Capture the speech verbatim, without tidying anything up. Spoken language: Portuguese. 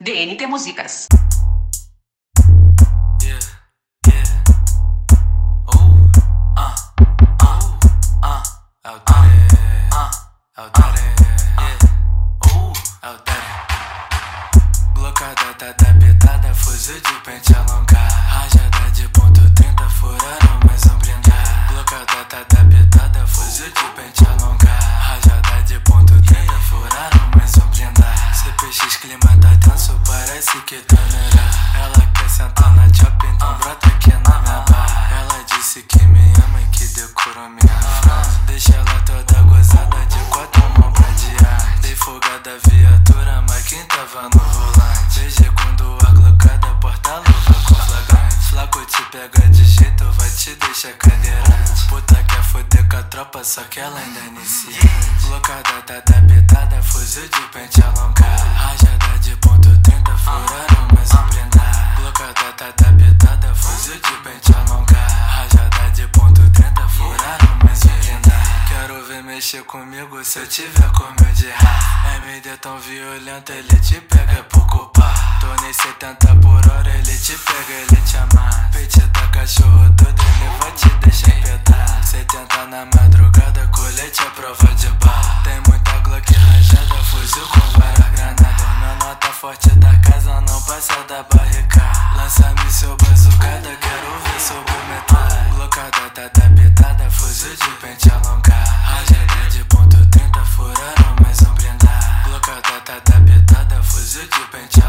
D N T Músicas. Yeah, yeah. Oh, ah, ah, ah. É o Tare, ah, é o Tare, yeah. Oh, é o Tare. Blocada, tá tapetada, fuzil de pente alongado. Rajada de ponto trinta, furaram mais um blindado. Blocada, tá tapetada, fuzil de pente alongado. Rajada de ponto trinta, furaram mais um blindado. C P X clima tá tenso, parece que tá nerá. Ela quer sentar na chop, então brota aqui na minha barra. Ela disse que me ama e que decorou minha frase. Deixa ela toda gozada de quatro mãos pra diar. Dei folga da viatura, mas quem tava no volante? Desde quando a glocada porta luva com flagrante. Flaco te pega de jeito, vai te deixar cadeirante. Puta quer foder com a tropa, só que ela ainda inicia. Blocada tá tapetada, fuzil de pente alongado. Rajada de ponto trinta, furaram mais um blindado. Blocada tá tapetada, fuzil de pente alongado. Rajada de ponto trinta, furaram mais um blindado. Quero ver mexer comigo se eu tiver com meu de rap. M D tão violento, ele te pega por culpar. Tô nem setenta por hora, ele te pega, ele te amarra. Petita cachorro todo, ele vai te deixar petar. setenta na madrugada, colete é prova de barra. Tem muita Glock rajada, fuzil com várias granadas. Minha nota forte da casa não passa da barricada. Lança-me seu bazucada, quero ver sobre o metal. Blocada tá tapetada, fuzil de pente alongado. Rajada de ponto trinta, furaram mais um blindado. Blocada tá tapetada, fuzil de pente